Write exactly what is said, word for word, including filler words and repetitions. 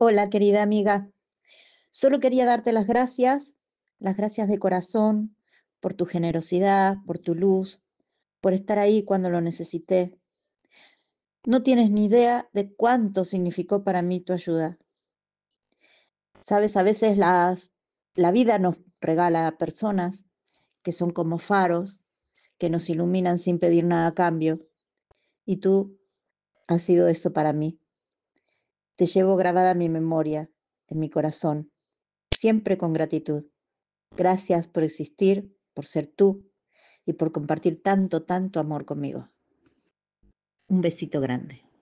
Hola, querida amiga. Solo quería darte las gracias, las gracias de corazón, por tu generosidad, por tu luz, por estar ahí cuando lo necesité. No tienes ni idea de cuánto significó para mí tu ayuda. Sabes, a veces las, la vida nos regala personas que son como faros, que nos iluminan sin pedir nada a cambio. Y tú has sido eso para mí. Te llevo grabada en mi memoria, en mi corazón, siempre con gratitud. Gracias por existir, por ser tú y por compartir tanto, tanto amor conmigo. Un besito grande.